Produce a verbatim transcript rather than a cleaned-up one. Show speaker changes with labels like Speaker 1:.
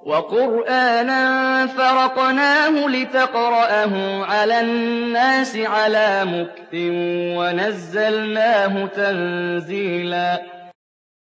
Speaker 1: وَقُرْآنًا فَرَقْنَاهُ لِتَقْرَأَهُ عَلَى النَّاسِ عَلَىٰ مُكْثٍ وَنَزَّلْنَاهُ تَنزِيلًا